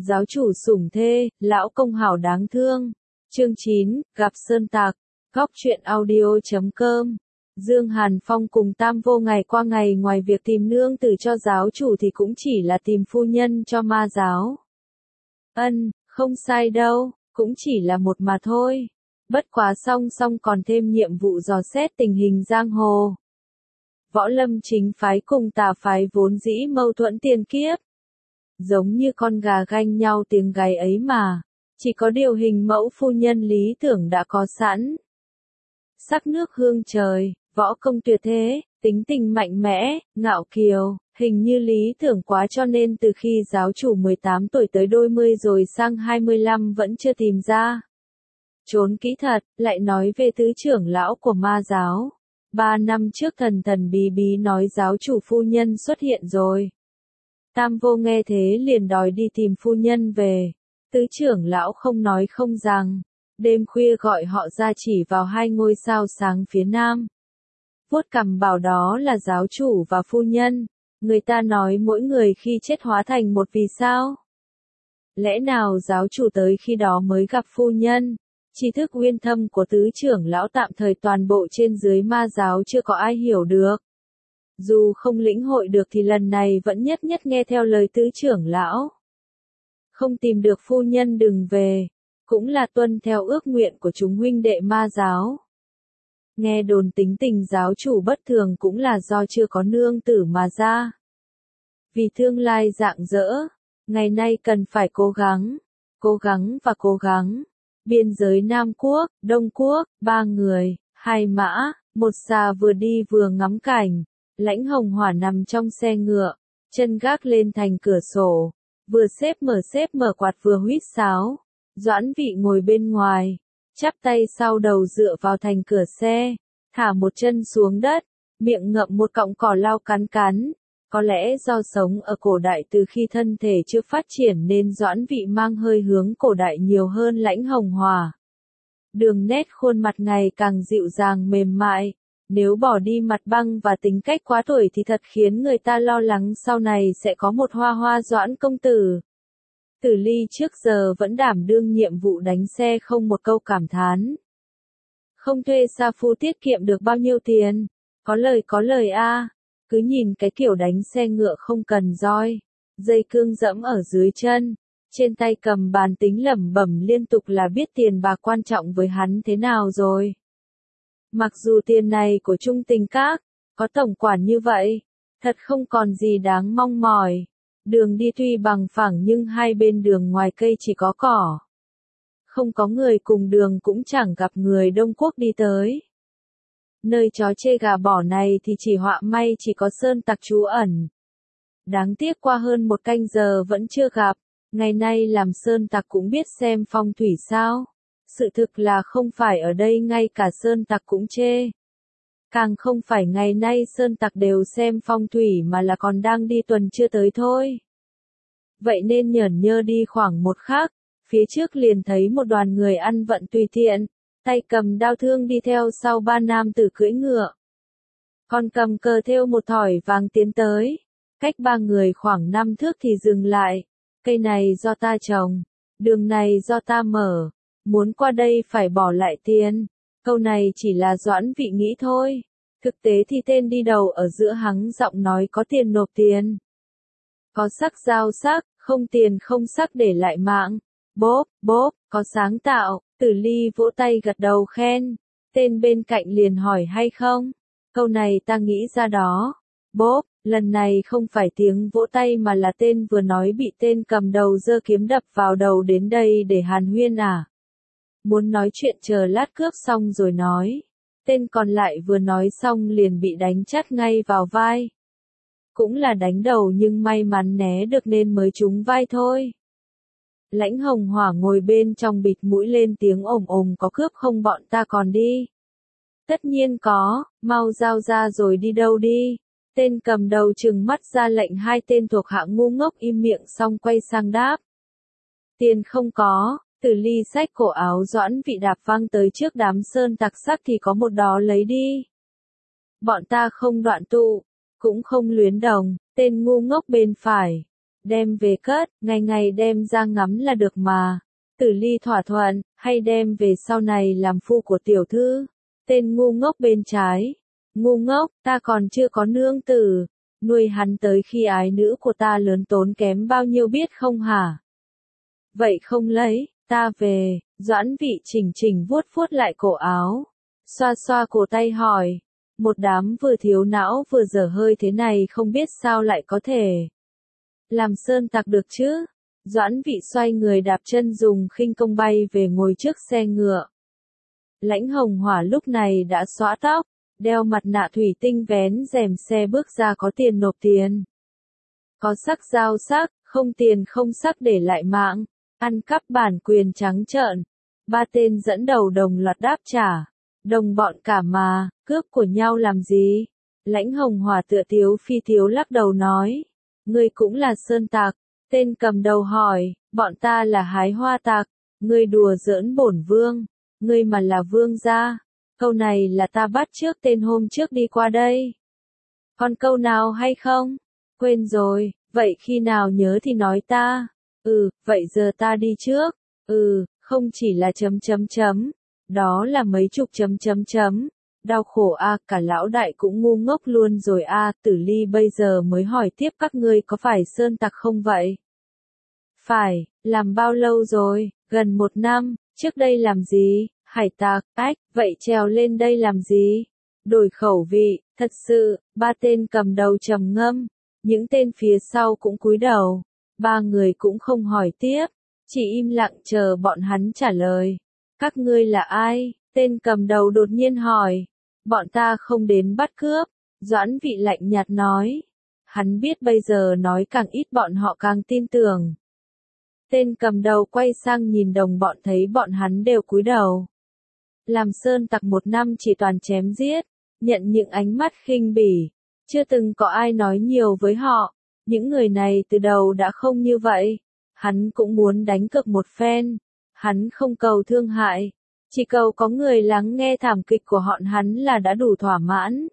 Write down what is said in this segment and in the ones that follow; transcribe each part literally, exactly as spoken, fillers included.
Giáo chủ sủng thê, lão công hảo đáng thương. Chương chín, gặp sơn tặc. Góc truyện audio chấm com. Dương Hàn Phong cùng Tam Vô ngày qua ngày ngoài việc tìm nương tử cho giáo chủ thì cũng chỉ là tìm phu nhân cho ma giáo. Ân, không sai đâu, cũng chỉ là một mà thôi. Bất quá song song còn thêm nhiệm vụ dò xét tình hình giang hồ. Võ Lâm chính phái cùng tà phái vốn dĩ mâu thuẫn tiền kiếp. Giống như con gà ganh nhau tiếng gáy ấy mà. Chỉ có điều hình mẫu phu nhân lý tưởng đã có sẵn. Sắc nước hương trời, võ công tuyệt thế, tính tình mạnh mẽ, ngạo kiều, hình như lý tưởng quá cho nên từ khi giáo chủ mười tám tuổi tới đôi mươi rồi sang hai mươi lăm vẫn chưa tìm ra. Trốn kỹ thật, lại nói về tứ trưởng lão của ma giáo. Ba năm trước thần thần bí bí nói giáo chủ phu nhân xuất hiện rồi. Tam Vô nghe thế liền đòi đi tìm phu nhân về. Tứ trưởng lão không nói không rằng. Đêm khuya gọi họ ra chỉ vào hai ngôi sao sáng phía nam. Vuốt cằm bảo đó là giáo chủ và phu nhân. Người ta nói mỗi người khi chết hóa thành một vì sao. Lẽ nào giáo chủ tới khi đó mới gặp phu nhân? Tri thức uyên thâm của tứ trưởng lão tạm thời toàn bộ trên dưới ma giáo chưa có ai hiểu được. Dù không lĩnh hội được thì lần này vẫn nhất nhất nghe theo lời tứ trưởng lão. Không tìm được phu nhân đừng về, cũng là tuân theo ước nguyện của chúng huynh đệ ma giáo. Nghe đồn tính tình giáo chủ bất thường cũng là do chưa có nương tử mà ra. Vì tương lai rạng rỡ, ngày nay cần phải cố gắng, cố gắng và cố gắng. Biên giới Nam Quốc, Đông Quốc, ba người, hai mã, một xà vừa đi vừa ngắm cảnh. Lãnh Hồng Hỏa nằm trong xe ngựa, chân gác lên thành cửa sổ, vừa xếp mở xếp mở quạt vừa huýt sáo. Doãn Vị ngồi bên ngoài, chắp tay sau đầu dựa vào thành cửa xe, thả một chân xuống đất, miệng ngậm một cọng cỏ lau cắn cắn. Có lẽ do sống ở cổ đại từ khi thân thể chưa phát triển nên Doãn Vị mang hơi hướng cổ đại nhiều hơn Lãnh Hồng Hỏa. Đường nét khuôn mặt ngày càng dịu dàng mềm mại. Nếu bỏ đi mặt băng và tính cách quá tuổi thì thật khiến người ta lo lắng sau này sẽ có một hoa hoa Doãn công tử. Tử Ly trước giờ vẫn đảm đương nhiệm vụ đánh xe không một câu cảm thán. Không thuê sa phu tiết kiệm được bao nhiêu tiền, có lời có lời a. Cứ nhìn cái kiểu đánh xe ngựa không cần roi, dây cương dẫm ở dưới chân, trên tay cầm bàn tính lẩm bẩm liên tục là biết tiền bạc quan trọng với hắn thế nào rồi. Mặc dù tiền này của Trung Tình Các, có tổng quản như vậy, thật không còn gì đáng mong mỏi. Đường đi tuy bằng phẳng nhưng hai bên đường ngoài cây chỉ có cỏ. Không có người cùng đường cũng chẳng gặp người Đông Quốc đi tới. Nơi chó chê gà bỏ này thì chỉ họa may chỉ có sơn tặc trú ẩn. Đáng tiếc qua hơn một canh giờ vẫn chưa gặp, ngày nay làm sơn tặc cũng biết xem phong thủy sao. Sự thực là không phải ở đây ngay cả sơn tặc cũng chê. Càng không phải ngày nay sơn tặc đều xem phong thủy mà là còn đang đi tuần chưa tới thôi. Vậy nên nhởn nhơ đi khoảng một khắc, phía trước liền thấy một đoàn người ăn vận tùy tiện, tay cầm đao thương đi theo sau ba nam tử cưỡi ngựa. Còn cầm cờ thêu một thỏi vàng tiến tới, cách ba người khoảng năm thước thì dừng lại. Cây này do ta trồng, đường này do ta mở, muốn qua đây phải bỏ lại tiền. Câu này chỉ là Doãn Vị nghĩ thôi. Thực tế thì tên đi đầu ở giữa hắng giọng nói có tiền nộp tiền. Có sắc giao sắc, không tiền không sắc để lại mạng. Bốp, bốp, có sáng tạo. Tử Ly vỗ tay gật đầu khen. Tên bên cạnh liền hỏi hay không? Câu này ta nghĩ ra đó. Bốp, lần này không phải tiếng vỗ tay mà là tên vừa nói bị tên cầm đầu giơ kiếm đập vào đầu đến đây để hàn huyên à? Muốn nói chuyện chờ lát cướp xong rồi nói. Tên còn lại vừa nói xong liền bị đánh chát ngay vào vai. Cũng là đánh đầu nhưng may mắn né được nên mới trúng vai thôi. Lãnh Hồng Hỏa ngồi bên trong bịt mũi lên tiếng ồm ồm có cướp không bọn ta còn đi. Tất nhiên có, mau giao ra rồi đi đâu đi. Tên cầm đầu trừng mắt ra lệnh hai tên thuộc hạ ngu ngốc im miệng xong quay sang đáp. Tiền không có. Tử Ly xách cổ áo Doãn Vị đạp văng tới trước đám sơn tặc sắc thì có một đó lấy đi. Bọn ta không đoạn tụ, cũng không luyến đồng, tên ngu ngốc bên phải. đem về cất, ngày ngày đem ra ngắm là được mà. Tử Ly thỏa thuận, hay đem về sau này làm phu của tiểu thư. Tên ngu ngốc bên trái. Ngu ngốc, ta còn chưa có nương tử. Nuôi hắn tới khi ái nữ của ta lớn tốn kém bao nhiêu biết không hả? Vậy không lấy, ta về. Doãn Vị chỉnh chỉnh vuốt vuốt lại cổ áo. Xoa xoa cổ tay hỏi. Một đám vừa thiếu não vừa dở hơi thế này không biết sao lại có thể làm sơn tặc được chứ? Doãn Vị xoay người đạp chân dùng khinh công bay về ngồi trước xe ngựa. Lãnh Hồng Hỏa lúc này đã xõa tóc, đeo mặt nạ thủy tinh vén rèm xe bước ra có tiền nộp tiền. Có sắc giao sắc, không tiền không sắc để lại mạng, ăn cắp bản quyền trắng trợn. Ba tên dẫn đầu đồng loạt đáp trả. Đồng bọn cả mà, cướp của nhau làm gì? Lãnh Hồng Hỏa tựa tiếu phi tiếu lắc đầu nói. Ngươi cũng là sơn tặc. Tên cầm đầu hỏi, bọn ta là hái hoa tặc. Ngươi đùa giỡn bổn vương. Ngươi mà là vương gia. Câu này là ta bắt trước tên hôm trước đi qua đây. Còn câu nào hay không? Quên rồi, vậy khi nào nhớ thì nói ta. Ừ, vậy giờ ta đi trước. Ừ, không chỉ là chấm chấm chấm. Đó là mấy chục chấm chấm chấm. Đau khổ a, à, cả lão đại cũng ngu ngốc luôn rồi a, à, Tử Ly bây giờ mới hỏi tiếp các ngươi có phải sơn tặc không vậy? Phải, làm bao lâu rồi? Gần một năm, trước đây làm gì? Hải tặc, ách, vậy trèo lên đây làm gì? Đổi khẩu vị, thật sự, ba tên cầm đầu trầm ngâm, những tên phía sau cũng cúi đầu, ba người cũng không hỏi tiếp, chỉ im lặng chờ bọn hắn trả lời. Các ngươi là ai? Tên cầm đầu đột nhiên hỏi. Bọn ta không đến bắt cướp, Doãn Vị lạnh nhạt nói. Hắn biết bây giờ nói càng ít bọn họ càng tin tưởng. Tên cầm đầu quay sang nhìn đồng bọn thấy bọn hắn đều cúi đầu. Làm sơn tặc một năm chỉ toàn chém giết, nhận những ánh mắt khinh bỉ, chưa từng có ai nói nhiều với họ. Những người này từ đầu đã không như vậy. Hắn cũng muốn đánh cược một phen. Hắn không cầu thương hại, chỉ cầu có người lắng nghe thảm kịch của họ hắn là đã đủ thỏa mãn.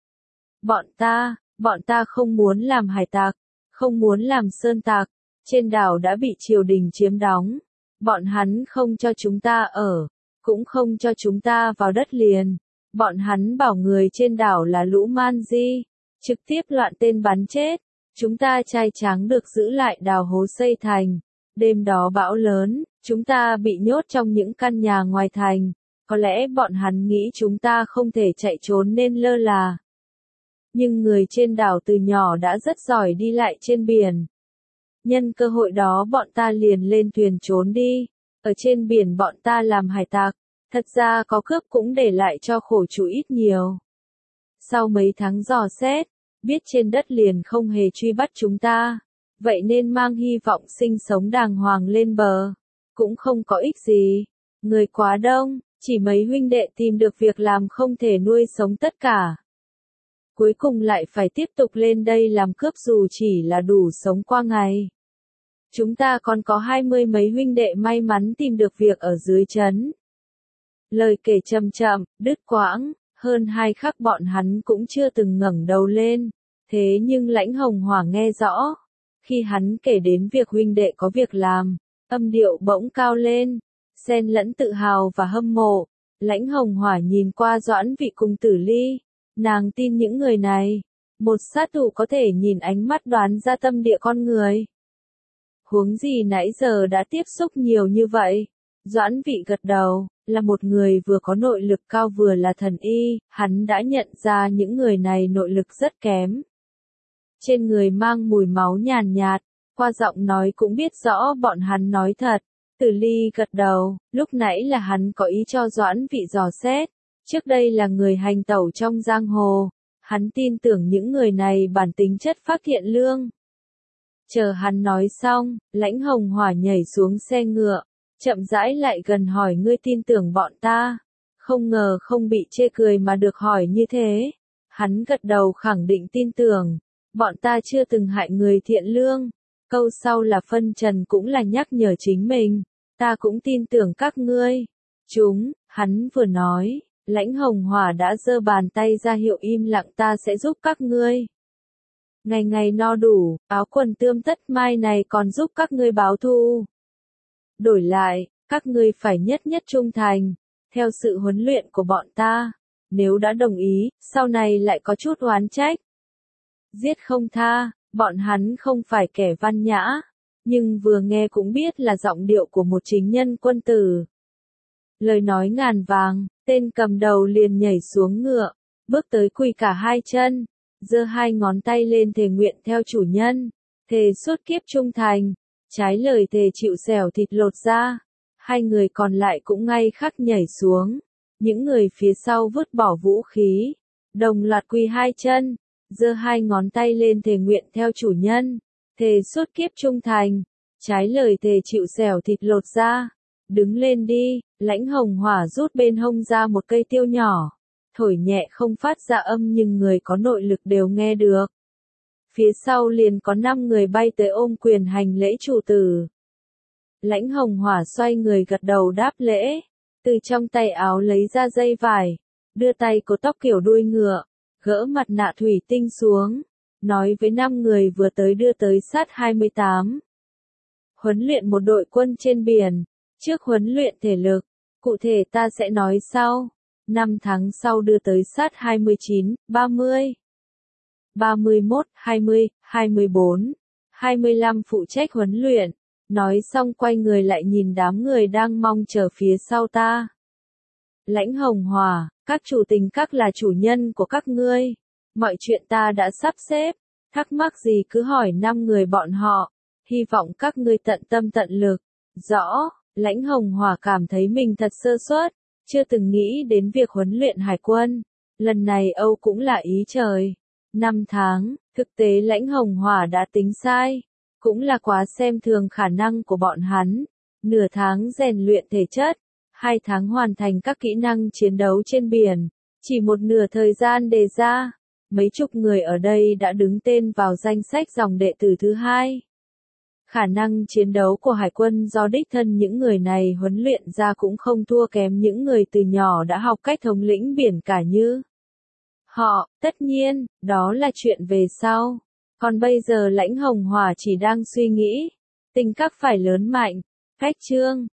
Bọn ta, bọn ta không muốn làm hải tặc, không muốn làm sơn tặc, trên đảo đã bị triều đình chiếm đóng. Bọn hắn không cho chúng ta ở, cũng không cho chúng ta vào đất liền. Bọn hắn bảo người trên đảo là lũ man di, trực tiếp loạn tên bắn chết. Chúng ta trai tráng được giữ lại đào hố xây thành. Đêm đó bão lớn, chúng ta bị nhốt trong những căn nhà ngoài thành. Có lẽ bọn hắn nghĩ chúng ta không thể chạy trốn nên lơ là. Nhưng người trên đảo từ nhỏ đã rất giỏi đi lại trên biển. Nhân cơ hội đó bọn ta liền lên thuyền trốn đi. Ở trên biển bọn ta làm hải tặc. Thật ra có cướp cũng để lại cho khổ chủ ít nhiều. Sau mấy tháng dò xét, biết trên đất liền không hề truy bắt chúng ta. Vậy nên mang hy vọng sinh sống đàng hoàng lên bờ. Cũng không có ích gì. Người quá đông, chỉ mấy huynh đệ tìm được việc làm không thể nuôi sống tất cả. Cuối cùng lại phải tiếp tục lên đây làm cướp dù chỉ là đủ sống qua ngày. Chúng ta còn có hai mươi mấy huynh đệ may mắn tìm được việc ở dưới trấn. Lời kể chậm chậm, đứt quãng, hơn hai khắc bọn hắn cũng chưa từng ngẩng đầu lên. Thế nhưng Lãnh Hồng Hỏa nghe rõ. Khi hắn kể đến việc huynh đệ có việc làm, âm điệu bỗng cao lên, xen lẫn tự hào và hâm mộ. Lãnh Hồng Hỏa nhìn qua Doãn Vị cùng Tử Ly, nàng tin những người này, một sát thủ có thể nhìn ánh mắt đoán ra tâm địa con người. Huống gì nãy giờ đã tiếp xúc nhiều như vậy. Doãn Vị gật đầu, là một người vừa có nội lực cao vừa là thần y, hắn đã nhận ra những người này nội lực rất kém. Trên người mang mùi máu nhàn nhạt, qua giọng nói cũng biết rõ bọn hắn nói thật. Tử Ly gật đầu, lúc nãy là hắn có ý cho Doãn Vị dò xét, trước đây là người hành tẩu trong giang hồ, hắn tin tưởng những người này bản tính chất phác thiện lương. Chờ hắn nói xong, Lãnh Hồng Hỏa nhảy xuống xe ngựa, chậm rãi lại gần hỏi ngươi tin tưởng bọn ta. Không ngờ không bị chê cười mà được hỏi như thế. Hắn gật đầu khẳng định tin tưởng. Bọn ta chưa từng hại người thiện lương. Câu sau là phân trần cũng là nhắc nhở chính mình. Ta cũng tin tưởng các ngươi. Chúng, hắn vừa nói, Lãnh Hồng Hỏa đã giơ bàn tay ra hiệu im lặng ta sẽ giúp các ngươi. Ngày ngày no đủ, áo quần tươm tất mai này còn giúp các ngươi báo thù. Đổi lại, các ngươi phải nhất nhất trung thành, theo sự huấn luyện của bọn ta. Nếu đã đồng ý, sau này lại có chút oán trách. Giết không tha, bọn hắn không phải kẻ văn nhã, nhưng vừa nghe cũng biết là giọng điệu của một chính nhân quân tử. Lời nói ngàn vàng, tên cầm đầu liền nhảy xuống ngựa, bước tới quỳ cả hai chân, giơ hai ngón tay lên thề nguyện theo chủ nhân, thề suốt kiếp trung thành, trái lời thề chịu xẻo thịt lột da. Hai người còn lại cũng ngay khắc nhảy xuống, những người phía sau vứt bỏ vũ khí, đồng loạt quỳ hai chân, giơ hai ngón tay lên thề nguyện theo chủ nhân, thề suốt kiếp trung thành, trái lời thề chịu xẻo thịt lột da. Đứng lên đi, Lãnh Hồng Hỏa rút bên hông ra một cây tiêu nhỏ, thổi nhẹ không phát ra âm nhưng người có nội lực đều nghe được. Phía sau liền có năm người bay tới ôm quyền hành lễ chủ tử. Lãnh Hồng Hỏa xoay người gật đầu đáp lễ, từ trong tay áo lấy ra dây vải, đưa tay cột tóc kiểu đuôi ngựa, gỡ mặt nạ thủy tinh xuống, nói với năm người vừa tới đưa tới sát hai mươi tám. Huấn luyện một đội quân trên biển, trước huấn luyện thể lực, cụ thể ta sẽ nói sau. Năm tháng sau đưa tới sát hai mươi chín, ba mươi, ba mươi mốt, hai mươi, hai mươi bốn, hai mươi lăm phụ trách huấn luyện. Nói xong quay người lại nhìn đám người đang mong chờ phía sau ta. Lãnh Hồng Hỏa, các chủ tình các là chủ nhân của các ngươi. Mọi chuyện ta đã sắp xếp, thắc mắc gì cứ hỏi năm người bọn họ. Hy vọng các ngươi tận tâm tận lực. Rõ, Lãnh Hồng Hỏa cảm thấy mình thật sơ suất, chưa từng nghĩ đến việc huấn luyện hải quân. Lần này Âu cũng là ý trời. Năm tháng, thực tế Lãnh Hồng Hỏa đã tính sai. Cũng là quá xem thường khả năng của bọn hắn. Nửa tháng rèn luyện thể chất, hai tháng hoàn thành các kỹ năng chiến đấu trên biển, chỉ một nửa thời gian đề ra, mấy chục người ở đây đã đứng tên vào danh sách dòng đệ tử thứ hai. Khả năng chiến đấu của hải quân do đích thân những người này huấn luyện ra cũng không thua kém những người từ nhỏ đã học cách thống lĩnh biển cả như họ. Tất nhiên, đó là chuyện về sau. Còn bây giờ Lãnh Hồng Hỏa chỉ đang suy nghĩ, tình các phải lớn mạnh, cách chương.